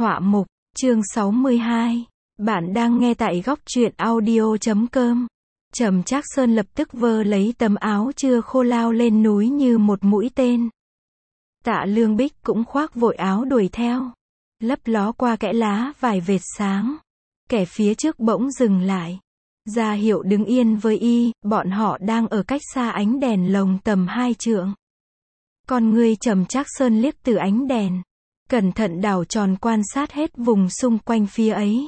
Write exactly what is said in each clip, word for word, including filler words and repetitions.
Họa mục, chương sáu mươi hai. Bạn đang nghe tại góc truyện audio chấm com. Trầm Trác Sơn lập tức vơ lấy tấm áo chưa khô lao lên núi như một mũi tên. Tạ Lương Bích cũng khoác vội áo đuổi theo. Lấp ló qua kẽ lá vài vệt sáng. Kẻ phía trước bỗng dừng lại. Ra hiệu đứng yên với y, bọn họ đang ở cách xa ánh đèn lồng tầm hai trượng. Con ngươi Trầm Trác Sơn liếc từ ánh đèn. Cẩn thận đảo tròn quan sát hết vùng xung quanh phía ấy.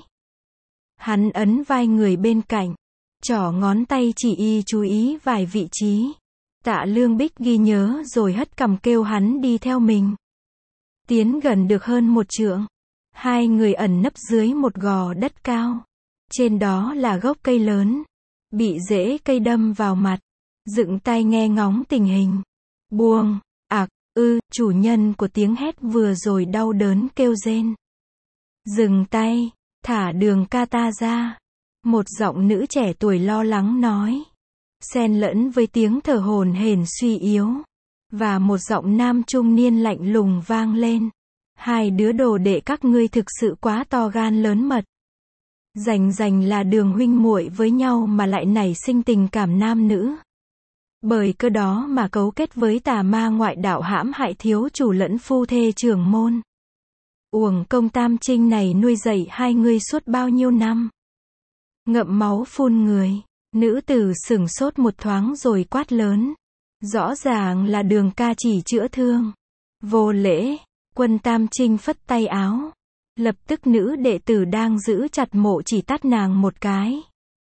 Hắn ấn vai người bên cạnh. Trỏ ngón tay chỉ y chú ý vài vị trí. Tạ Lương Bích ghi nhớ rồi hất cằm kêu hắn đi theo mình. Tiến gần được hơn một trượng. Hai người ẩn nấp dưới một gò đất cao. Trên đó là gốc cây lớn. Bị rễ cây đâm vào mặt. Dựng tai nghe ngóng tình hình. Buông, ạc, ư, chủ nhân của tiếng hét vừa rồi đau đớn kêu rên. Dừng tay, thả Đường ca ta ra. Một giọng nữ trẻ tuổi lo lắng nói. Xen lẫn với tiếng thở hổn hển suy yếu. Và một giọng nam trung niên lạnh lùng vang lên. Hai đứa đồ đệ các ngươi thực sự quá to gan lớn mật. Rành rành là Đường huynh muội với nhau mà lại nảy sinh tình cảm nam nữ. Bởi cơ đó mà cấu kết với tà ma ngoại đạo hãm hại thiếu chủ lẫn phu thê trưởng môn. Uổng công Tam Trinh này nuôi dạy hai ngươi suốt bao nhiêu năm. Ngậm máu phun người. Nữ tử sửng sốt một thoáng rồi quát lớn. Rõ ràng là Đường ca chỉ chữa thương. Vô lễ. Quân Tam Trinh phất tay áo. Lập tức nữ đệ tử đang giữ chặt Mộ Chỉ tát nàng một cái.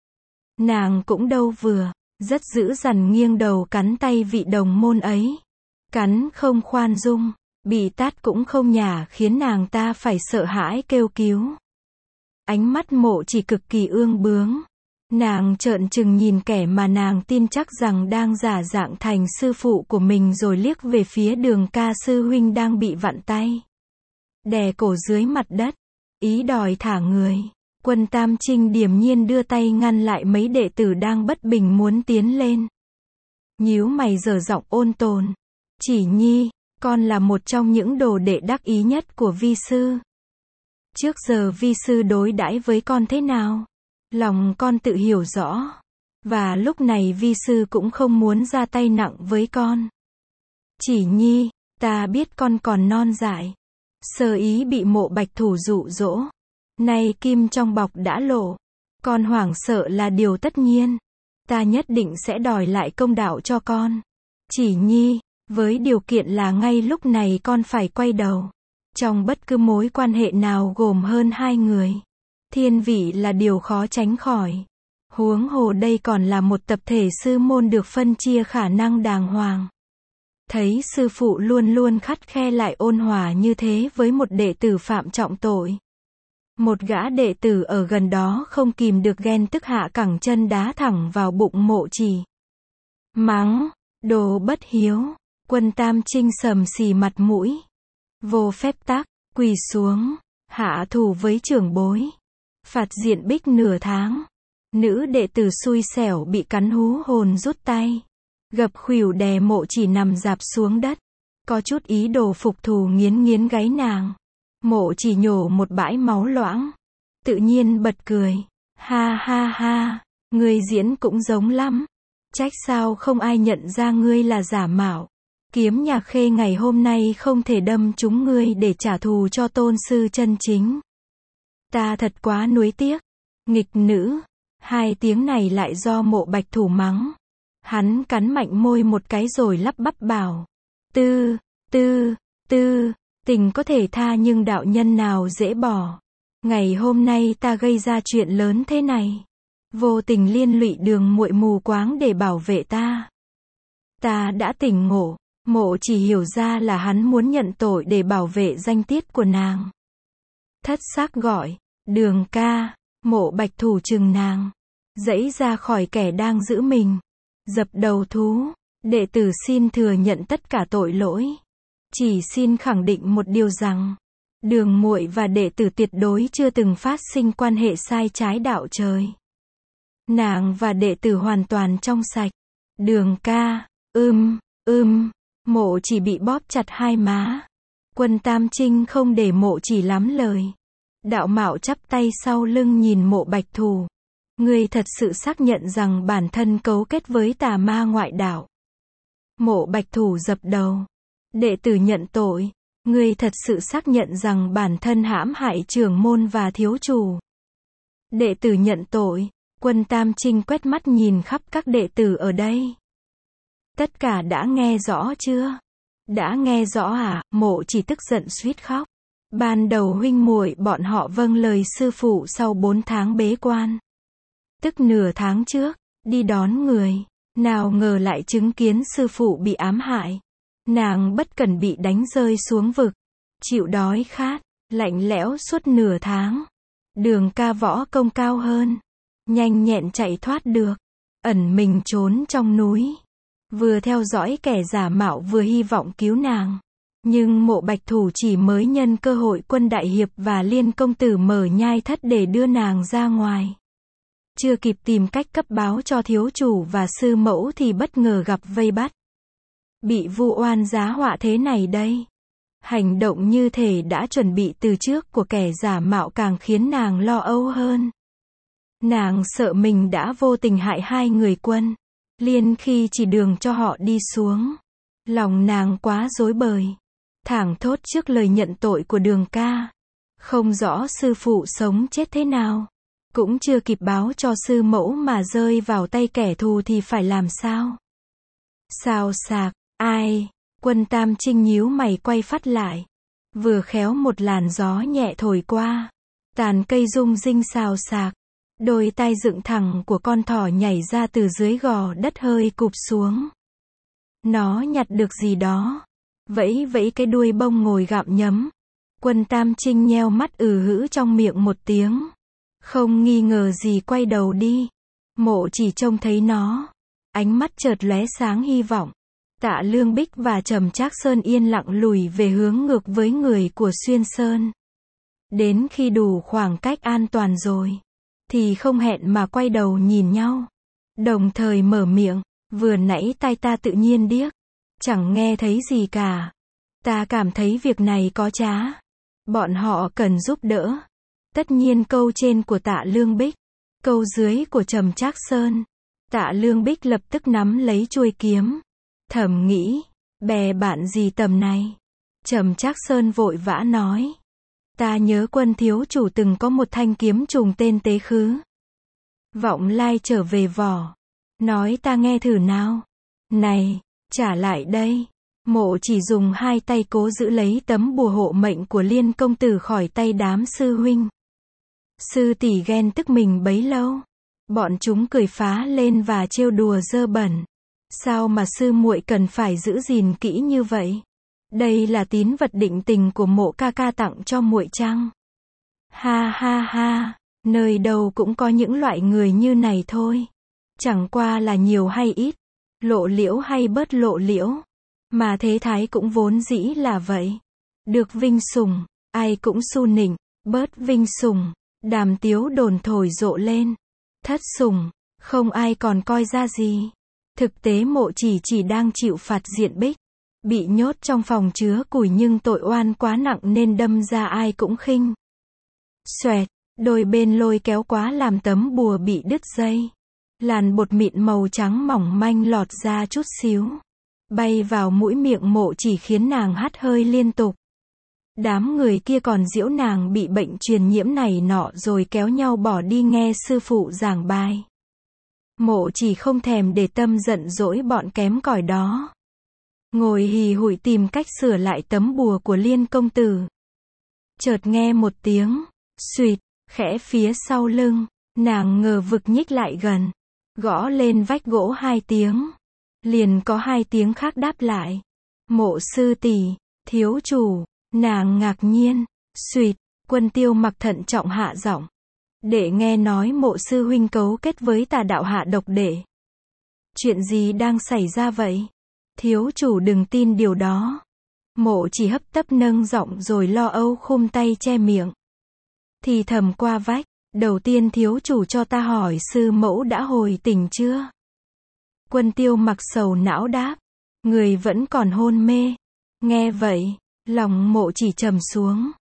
Nàng cũng đâu vừa. Rất dữ dằn nghiêng đầu cắn tay vị đồng môn ấy. Cắn không khoan dung. Bị tát cũng không nhả khiến nàng ta phải sợ hãi kêu cứu. Ánh mắt Mộ Chỉ cực kỳ ương bướng. Nàng trợn trừng nhìn kẻ mà nàng tin chắc rằng đang giả dạng thành sư phụ của mình rồi liếc về phía Đường ca sư huynh đang bị vặn tay. Đè cổ dưới mặt đất. Ý đòi thả người. Quân Tam Trinh điềm nhiên đưa tay ngăn lại mấy đệ tử đang bất bình muốn tiến lên. Nhíu mày giở giọng ôn tồn. Chỉ nhi, con là một trong những đồ đệ đắc ý nhất của vi sư. Trước giờ vi sư đối đãi với con thế nào? Lòng con tự hiểu rõ. Và lúc này vi sư cũng không muốn ra tay nặng với con. Chỉ nhi, ta biết con còn non dại. Sơ ý bị Mộ Bạch thủ dụ dỗ. Nay kim trong bọc đã lộ. Con hoảng sợ là điều tất nhiên. Ta nhất định sẽ đòi lại công đạo cho con. Chỉ nhi, với điều kiện là ngay lúc này con phải quay đầu. Trong bất cứ mối quan hệ nào gồm hơn hai người. Thiên vị là điều khó tránh khỏi. Huống hồ đây còn là một tập thể sư môn được phân chia khả năng đàng hoàng. Thấy sư phụ luôn luôn khắt khe lại ôn hòa như thế với một đệ tử phạm trọng tội. Một gã đệ tử ở gần đó không kìm được ghen tức hạ cẳng chân đá thẳng vào bụng Mộ Chỉ. Mắng, đồ bất hiếu. Quân Tam Trinh sầm xì mặt mũi. Vô phép tắc, quỳ xuống, hạ thủ với trưởng bối. Phạt diện bích nửa tháng. Nữ đệ tử xui xẻo bị cắn hú hồn rút tay. Gập khuỷu đè Mộ Chỉ nằm rạp xuống đất. Có chút ý đồ phục thù nghiến nghiến gáy nàng. Mộ Chỉ nhổ một bãi máu loãng. Tự nhiên bật cười. Ha ha ha, ngươi diễn cũng giống lắm. Trách sao không ai nhận ra ngươi là giả mạo. Kiếm nhà Khê ngày hôm nay không thể đâm trúng ngươi để trả thù cho tôn sư chân chính. Ta thật quá nuối tiếc. Nghịch nữ. Hai tiếng này lại do Mộ Bạch thủ mắng. Hắn cắn mạnh môi một cái rồi lắp bắp bảo. Tư, tư, tư. Tình có thể tha nhưng đạo nhân nào dễ bỏ. Ngày hôm nay ta gây ra chuyện lớn thế này. Vô tình liên lụy Đường muội mù quáng để bảo vệ ta. Ta đã tỉnh ngộ. Mộ Chỉ hiểu ra là hắn muốn nhận tội để bảo vệ danh tiết của nàng. Thất sắc gọi. Đường ca. Mộ Bạch thủ trừng nàng. Dãy ra khỏi kẻ đang giữ mình. Dập đầu thú. Đệ tử xin thừa nhận tất cả tội lỗi. Chỉ xin khẳng định một điều rằng. Đường muội và đệ tử tuyệt đối chưa từng phát sinh quan hệ sai trái đạo trời. Nàng và đệ tử hoàn toàn trong sạch. Đường ca. Ưm, ưm. Mộ Chỉ bị bóp chặt hai má. Quân Tam Trinh không để Mộ Chỉ lắm lời. Đạo Mạo chắp tay sau lưng nhìn Mộ Bạch Thù. Ngươi thật sự xác nhận rằng bản thân cấu kết với tà ma ngoại đạo. Mộ Bạch Thù dập đầu. Đệ tử nhận tội. Ngươi thật sự xác nhận rằng bản thân hãm hại trưởng môn và thiếu chủ. Đệ tử nhận tội. Quân Tam Trinh quét mắt nhìn khắp các đệ tử ở đây. Tất cả đã nghe rõ chưa? Đã nghe rõ à? Mộ chỉ tức giận suýt khóc. Ban đầu huynh muội bọn họ vâng lời sư phụ sau bốn tháng bế quan. Tức nửa tháng trước, đi đón người. Nào ngờ lại chứng kiến sư phụ bị ám hại. Nàng bất cẩn bị đánh rơi xuống vực. Chịu đói khát, lạnh lẽo suốt nửa tháng. Đường ca võ công cao hơn. Nhanh nhẹn chạy thoát được. Ẩn mình trốn trong núi. Vừa theo dõi kẻ giả mạo vừa hy vọng cứu nàng. Nhưng Mộ Bạch Thù chỉ mới nhân cơ hội Quân Đại Hiệp và Liên công tử mở nhai thất để đưa nàng ra ngoài. Chưa kịp tìm cách cấp báo cho thiếu chủ và sư mẫu thì bất ngờ gặp vây bắt. Bị vu oan giá họa thế này đây. Hành động như thể đã chuẩn bị từ trước của kẻ giả mạo càng khiến nàng lo âu hơn. Nàng sợ mình đã vô tình hại hai người Quân Liên khi chỉ đường cho họ đi xuống. Lòng nàng quá rối bời. Thảng thốt trước lời nhận tội của Đường ca. Không rõ sư phụ sống chết thế nào. Cũng chưa kịp báo cho sư mẫu mà rơi vào tay kẻ thù thì phải làm sao? Xào xạc, ai? Quân Tam Trinh nhíu mày quay phát lại. Vừa khéo một làn gió nhẹ thổi qua. Tàn cây rung rinh xào xạc. Đôi tai dựng thẳng của con thỏ nhảy ra từ dưới gò đất hơi cụp xuống. Nó nhặt được gì đó. Vẫy vẫy cái đuôi bông ngồi gặm nhấm. Quân Tam Trinh nheo mắt ừ hữ trong miệng một tiếng. Không nghi ngờ gì quay đầu đi. Mộ chỉ trông thấy nó. Ánh mắt chợt lóe sáng hy vọng. Tạ Lương Bích và Trầm Trác Sơn yên lặng lùi về hướng ngược với người của Xuyên Sơn. Đến khi đủ khoảng cách an toàn rồi. Thì không hẹn mà quay đầu nhìn nhau. Đồng thời mở miệng. Vừa nãy tai ta tự nhiên điếc. Chẳng nghe thấy gì cả. Ta cảm thấy việc này có trá. Bọn họ cần giúp đỡ. Tất nhiên câu trên của Tạ Lương Bích. Câu dưới của Trầm Trác Sơn. Tạ Lương Bích lập tức nắm lấy chuôi kiếm. Thầm nghĩ. Bè bạn gì tầm này. Trầm Trác Sơn vội vã nói. Ta nhớ Quân thiếu chủ từng có một thanh kiếm trùng tên Tế Khứ. Vọng lai trở về vỏ. Nói ta nghe thử nào. Này, trả lại đây. Mộ chỉ dùng hai tay cố giữ lấy tấm bùa hộ mệnh của Liên công tử khỏi tay đám sư huynh. Sư tỷ ghen tức mình bấy lâu. Bọn chúng cười phá lên và trêu đùa dơ bẩn. Sao mà sư muội cần phải giữ gìn kỹ như vậy? Đây là tín vật định tình của Mộ ca ca tặng cho muội chăng? Ha ha ha, nơi đâu cũng có những loại người như này thôi. Chẳng qua là nhiều hay ít, lộ liễu hay bớt lộ liễu. Mà thế thái cũng vốn dĩ là vậy. Được vinh sủng, ai cũng su nịnh, bớt vinh sủng, đàm tiếu đồn thổi rộ lên. Thất sủng, không ai còn coi ra gì. Thực tế Mộ chỉ chỉ đang chịu phạt diện bích. Bị nhốt trong phòng chứa củi nhưng tội oan quá nặng nên đâm ra ai cũng khinh. Xoẹt, đôi bên lôi kéo quá làm tấm bùa bị đứt dây. Làn bột mịn màu trắng mỏng manh lọt ra chút xíu. Bay vào mũi miệng Mộ chỉ khiến nàng hắt hơi liên tục. Đám người kia còn giễu nàng bị bệnh truyền nhiễm này nọ rồi kéo nhau bỏ đi nghe sư phụ giảng bài. Mộ chỉ không thèm để tâm giận dỗi bọn kém cỏi đó. Ngồi hì hụi tìm cách sửa lại tấm bùa của Liên công tử. Chợt nghe một tiếng, suýt, khẽ phía sau lưng, nàng ngờ vực nhích lại gần, gõ lên vách gỗ hai tiếng. Liền có hai tiếng khác đáp lại. Mộ sư tỷ, thiếu chủ, nàng ngạc nhiên, suýt, Quân Tiêu Mặc thận trọng hạ giọng. Đệ nghe nói Mộ sư huynh cấu kết với tà đạo hạ độc đệ. Chuyện gì đang xảy ra vậy? Thiếu chủ đừng tin điều đó. Mộ chỉ hấp tấp nâng giọng rồi lo âu khum tay che miệng. Thì thầm qua vách, đầu tiên thiếu chủ cho ta hỏi sư mẫu đã hồi tỉnh chưa? Quân Tiêu Mặc sầu não đáp, người vẫn còn hôn mê. Nghe vậy, lòng Mộ chỉ trầm xuống.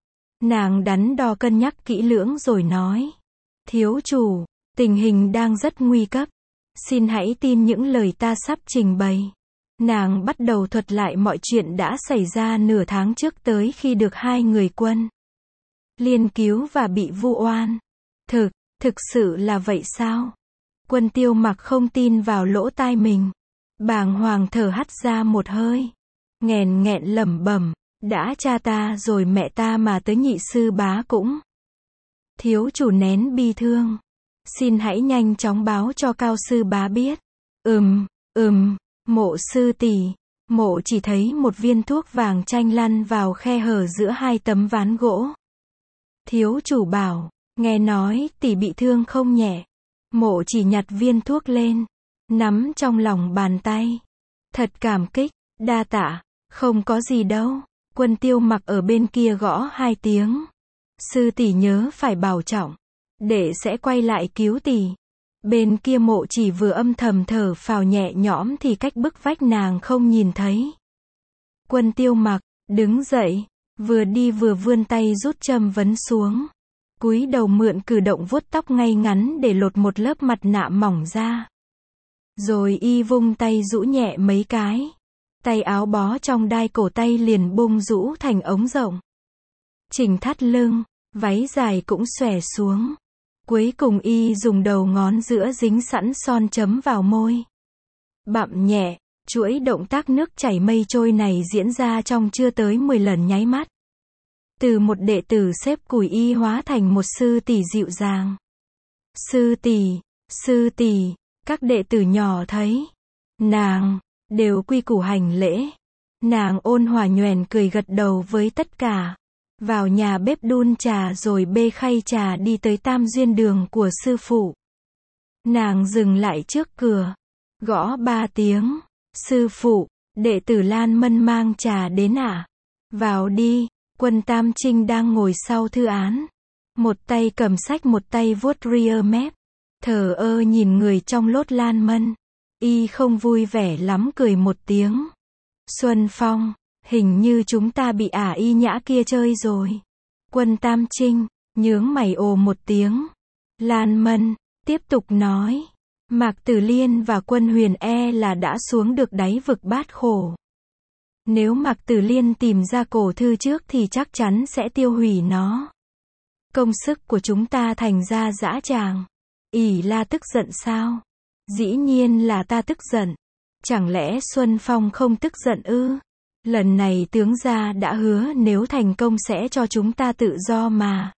Nàng đắn đo cân nhắc kỹ lưỡng rồi nói. Thiếu chủ, tình hình đang rất nguy cấp. Xin hãy tin những lời ta sắp trình bày. Nàng bắt đầu thuật lại mọi chuyện đã xảy ra nửa tháng trước tới khi được hai người quân Liên cứu và bị vu oan. Thực, thực sự là vậy sao? Quân Tiêu Mặc không tin vào lỗ tai mình. Bàng hoàng thở hắt ra một hơi. Nghèn nghẹn lẩm bẩm, đã cha ta rồi mẹ ta mà tới nhị sư bá cũng. Thiếu chủ nén bi thương. Xin hãy nhanh chóng báo cho cao sư bá biết. Ừm, ừm, Mộ sư tỷ. Mộ chỉ thấy một viên thuốc vàng chanh lăn vào khe hở giữa hai tấm ván gỗ. Thiếu chủ bảo, nghe nói tỷ bị thương không nhẹ. Mộ chỉ nhặt viên thuốc lên, nắm trong lòng bàn tay. Thật cảm kích, đa tạ, không có gì đâu. Quân Tiêu Mặc ở bên kia gõ hai tiếng. Sư tỷ nhớ phải bảo trọng, để sẽ quay lại cứu tỷ. Bên kia Mộ chỉ vừa âm thầm thở phào nhẹ nhõm thì cách bức vách nàng không nhìn thấy. Quân Tiêu Mặc đứng dậy, vừa đi vừa vươn tay rút châm vấn xuống. Cúi đầu mượn cử động vuốt tóc ngay ngắn để lột một lớp mặt nạ mỏng ra. Rồi y vung tay rũ nhẹ mấy cái. Tay áo bó trong đai cổ tay liền bung rũ thành ống rộng. Chỉnh thắt lưng, váy dài cũng xòe xuống. Cuối cùng y dùng đầu ngón giữa dính sẵn son chấm vào môi. Bặm nhẹ, chuỗi động tác nước chảy mây trôi này diễn ra trong chưa tới mười lần nháy mắt. Từ một đệ tử xếp củi y hóa thành một sư tỷ dịu dàng. Sư tỷ, sư tỷ, các đệ tử nhỏ thấy nàng, đều quy củ hành lễ. Nàng ôn hòa nhoẻn cười gật đầu với tất cả. Vào nhà bếp đun trà rồi bê khay trà đi tới Tam Duyên Đường của sư phụ. Nàng dừng lại trước cửa, gõ ba tiếng. Sư phụ, đệ tử Lan Mân mang trà đến ạ. À? Vào đi. Quân Tam Trinh đang ngồi sau thư án. Một tay cầm sách một tay vuốt ria mép. Thờ ơ nhìn người trong lốt Lan Mân. Y không vui vẻ lắm cười một tiếng. Xuân Phong, hình như chúng ta bị ả y nhã kia chơi rồi. Quân Tam Trinh, nhướng mày ồ một tiếng. Lan Mân, tiếp tục nói. Mạc Tử Liên và Quân Huyền e là đã xuống được đáy vực Bát Khổ. Nếu Mạc Tử Liên tìm ra cổ thư trước thì chắc chắn sẽ tiêu hủy nó. Công sức của chúng ta thành ra dã tràng. ỷ La tức giận sao? Dĩ nhiên là ta tức giận. Chẳng lẽ Xuân Phong không tức giận ư? Lần này tướng gia đã hứa nếu thành công sẽ cho chúng ta tự do mà.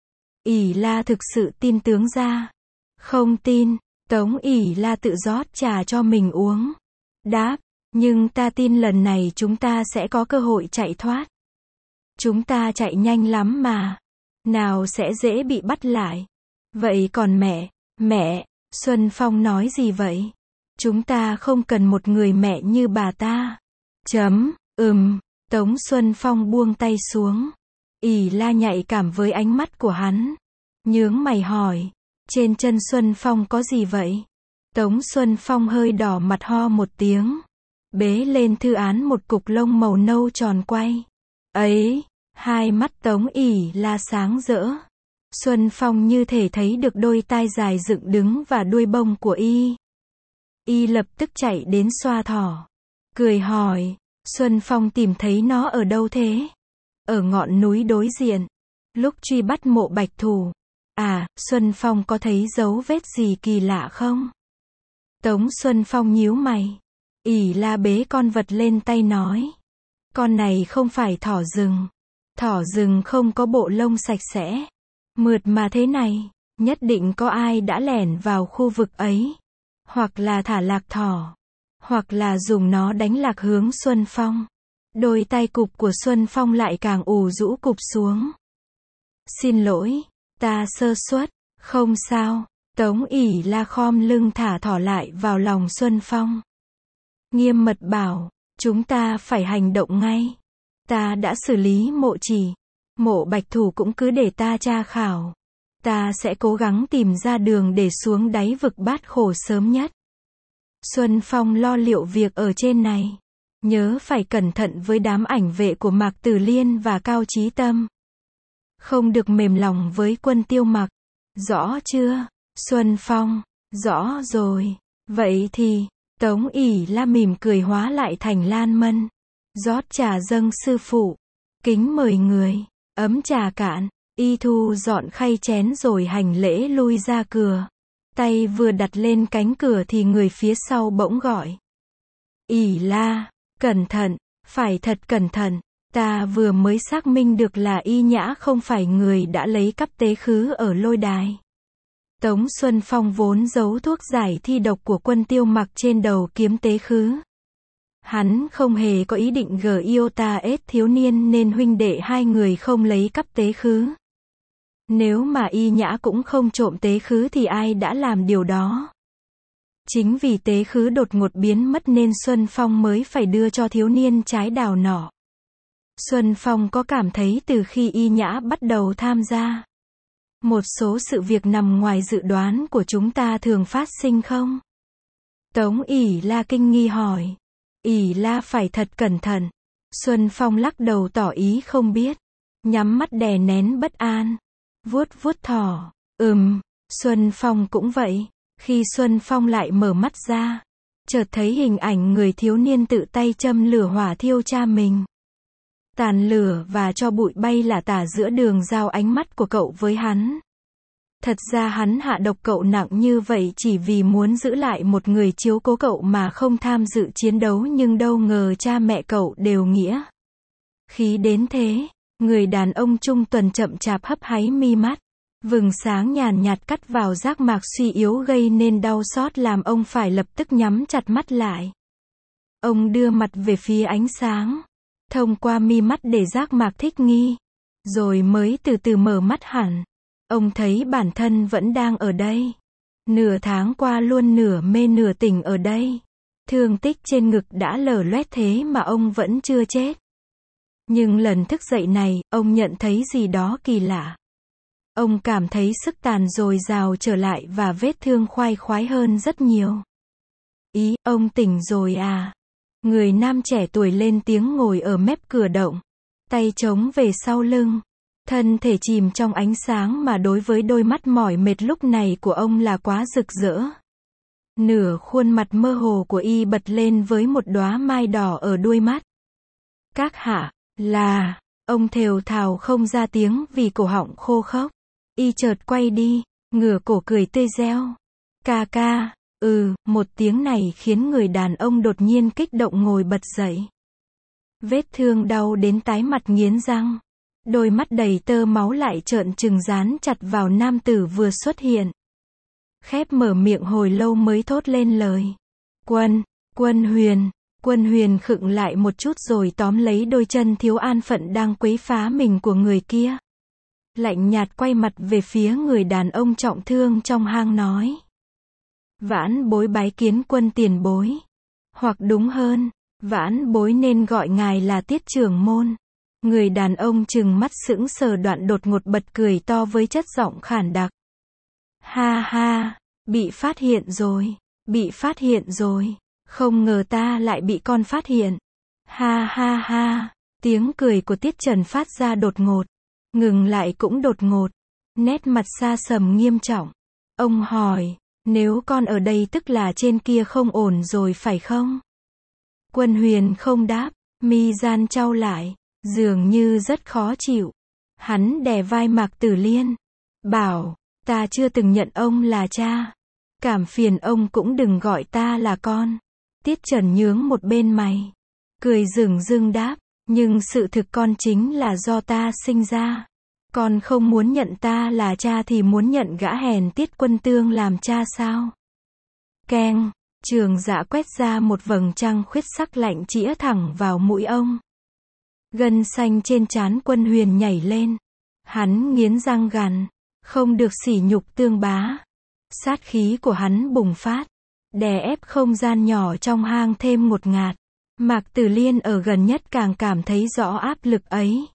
ỷ La thực sự tin tướng gia. Không tin. Tống ỷ La tự rót trà cho mình uống. Đáp. Nhưng ta tin lần này chúng ta sẽ có cơ hội chạy thoát. Chúng ta chạy nhanh lắm mà. Nào sẽ dễ bị bắt lại. Vậy còn mẹ, mẹ, Xuân Phong nói gì vậy? Chúng ta không cần một người mẹ như bà ta. Chấm, ừm, Tống Xuân Phong buông tay xuống. ỷ La nhạy cảm với ánh mắt của hắn. Nhướng mày hỏi, trên chân Xuân Phong có gì vậy? Tống Xuân Phong hơi đỏ mặt ho một tiếng. Bế lên thư án một cục lông màu nâu tròn quay. Ấy, hai mắt Tống ỷ La sáng rỡ. Xuân Phong như thể thấy được đôi tai dài dựng đứng và đuôi bông của y. Y lập tức chạy đến xoa thỏ. Cười hỏi, Xuân Phong tìm thấy nó ở đâu thế? Ở ngọn núi đối diện. Lúc truy bắt Mộ Bạch Thủ. À, Xuân Phong có thấy dấu vết gì kỳ lạ không? Tống Xuân Phong nhíu mày. ỷ La bế con vật lên tay nói. Con này không phải thỏ rừng. Thỏ rừng không có bộ lông sạch sẽ. Mượt mà thế này, nhất định có ai đã lẻn vào khu vực ấy. Hoặc là thả lạc thỏ. Hoặc là dùng nó đánh lạc hướng Xuân Phong. Đôi tay cụp của Xuân Phong lại càng ù rũ cụp xuống. Xin lỗi, ta sơ suất, không sao. Tống ỷ La khom lưng thả thỏ lại vào lòng Xuân Phong. Nghiêm mật bảo, chúng ta phải hành động ngay. Ta đã xử lý Mộ Chỉ. Mộ Bạch Thủ cũng cứ để ta tra khảo. Ta sẽ cố gắng tìm ra đường để xuống đáy vực Bát Khổ sớm nhất. Xuân Phong lo liệu việc ở trên này. Nhớ phải cẩn thận với đám ảnh vệ của Mạc Tử Liên và Cao Chí Tâm. Không được mềm lòng với Quân Tiêu Mặc. Rõ chưa? Xuân Phong, rõ rồi. Vậy thì, Tống ỷ La mỉm cười hóa lại thành Lan Mân. Rót trà dâng sư phụ. Kính mời người. Ấm trà cạn, y thu dọn khay chén rồi hành lễ lui ra cửa. Tay vừa đặt lên cánh cửa thì người phía sau bỗng gọi. ỷ La, cẩn thận, phải thật cẩn thận. Ta vừa mới xác minh được là Y Nhã không phải người đã lấy cắp tế khứ ở lôi đài. Tống Xuân Phong vốn giấu thuốc giải thi độc của Quân Tiêu Mặc trên đầu kiếm tế khứ. Hắn không hề có ý định gờ iota ết thiếu niên nên huynh đệ hai người không lấy cắp tế khứ. Nếu mà Y Nhã cũng không trộm tế khứ thì ai đã làm điều đó? Chính vì tế khứ đột ngột biến mất nên Xuân Phong mới phải đưa cho thiếu niên trái đào nọ. Xuân Phong có cảm thấy từ khi Y Nhã bắt đầu tham gia, một số sự việc nằm ngoài dự đoán của chúng ta thường phát sinh không? Tống ỷ La kinh nghi hỏi. ỷ La phải thật cẩn thận. Xuân Phong lắc đầu tỏ ý không biết. Nhắm mắt đè nén bất an. Vuốt vuốt thỏ. Ừm, Xuân Phong cũng vậy. Khi Xuân Phong lại mở mắt ra, chợt thấy hình ảnh người thiếu niên tự tay châm lửa hỏa thiêu cha mình. Tàn lửa và cho bụi bay lả tả giữa đường giao ánh mắt của cậu với hắn. Thật ra hắn hạ độc cậu nặng như vậy chỉ vì muốn giữ lại một người chiếu cố cậu mà không tham dự chiến đấu, nhưng đâu ngờ cha mẹ cậu đều nghĩa khí đến thế. Người đàn ông trung tuần chậm chạp hấp háy mi mắt. Vầng sáng nhàn nhạt cắt vào giác mạc suy yếu gây nên đau xót làm ông phải lập tức nhắm chặt mắt lại. Ông đưa mặt về phía ánh sáng, thông qua mi mắt để giác mạc thích nghi, rồi mới từ từ mở mắt hẳn. Ông thấy bản thân vẫn đang ở đây. Nửa tháng qua luôn nửa mê nửa tỉnh ở đây. Thương tích trên ngực đã lở loét thế mà ông vẫn chưa chết. Nhưng lần thức dậy này, ông nhận thấy gì đó kỳ lạ. Ông cảm thấy sức tàn dồi dào trở lại và vết thương khoai khoái hơn rất nhiều. Ý, ông tỉnh rồi à? Người nam trẻ tuổi lên tiếng ngồi ở mép cửa động. Tay chống về sau lưng. Thân thể chìm trong ánh sáng mà đối với đôi mắt mỏi mệt lúc này của ông là quá rực rỡ. Nửa khuôn mặt mơ hồ của y bật lên với một đóa mai đỏ ở đuôi mắt. Các hạ, là, ông thều thào không ra tiếng vì cổ họng khô khốc. Y chợt quay đi, ngửa cổ cười tươi réo. Ca ca, ừ, một tiếng này khiến người đàn ông đột nhiên kích động ngồi bật dậy. Vết thương đau đến tái mặt nghiến răng. Đôi mắt đầy tơ máu lại trợn trừng dán chặt vào nam tử vừa xuất hiện. Khép mở miệng hồi lâu mới thốt lên lời. Quân, Quân Huyền. Quân Huyền khựng lại một chút rồi tóm lấy đôi chân thiếu an phận đang quấy phá mình của người kia. Lạnh nhạt quay mặt về phía người đàn ông trọng thương trong hang nói. Vãn bối bái kiến Quân tiền bối. Hoặc đúng hơn, vãn bối nên gọi ngài là Tiết trưởng môn. Người đàn ông trừng mắt sững sờ đoạn đột ngột bật cười to với chất giọng khản đặc. Ha ha, bị phát hiện rồi, bị phát hiện rồi, không ngờ ta lại bị con phát hiện. Ha ha ha, tiếng cười của Tiết Trần phát ra đột ngột, ngừng lại cũng đột ngột, nét mặt xa sầm nghiêm trọng. Ông hỏi, nếu con ở đây tức là trên kia không ổn rồi phải không? Quân Huyền không đáp, mi gian chau lại. Dường như rất khó chịu. Hắn đè vai Mạc Tử Liên. Bảo, ta chưa từng nhận ông là cha. Cảm phiền ông cũng đừng gọi ta là con. Tiết Trần nhướng một bên mày. Cười rừng rưng đáp, nhưng sự thực con chính là do ta sinh ra. Con không muốn nhận ta là cha thì muốn nhận gã hèn Tiết Quân Tương làm cha sao? Keng, Trường Dạ quét ra một vầng trăng khuyết sắc lạnh chĩa thẳng vào mũi ông. Gân xanh trên trán Quân Huyền nhảy lên. Hắn nghiến răng gằn, không được sỉ nhục Tương bá. Sát khí của hắn bùng phát, đè ép không gian nhỏ trong hang thêm ngột ngạt. Mạc Tử Liên ở gần nhất càng cảm thấy rõ áp lực ấy.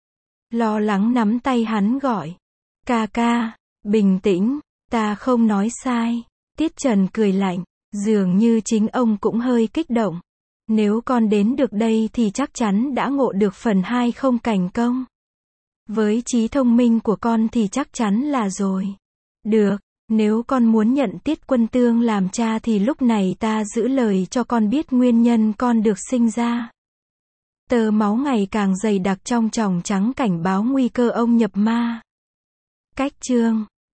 Lo lắng nắm tay hắn gọi. Ca ca, bình tĩnh, ta không nói sai. Tiết Trần cười lạnh, dường như chính ông cũng hơi kích động. Nếu con đến được đây thì chắc chắn đã ngộ được phần hai không cảnh công. Với trí thông minh của con thì chắc chắn là rồi. Được, nếu con muốn nhận Tiết Quân Tương làm cha thì lúc này ta giữ lời cho con biết nguyên nhân con được sinh ra. Tơ máu ngày càng dày đặc trong tròng trắng cảnh báo nguy cơ ông nhập ma. Cách chương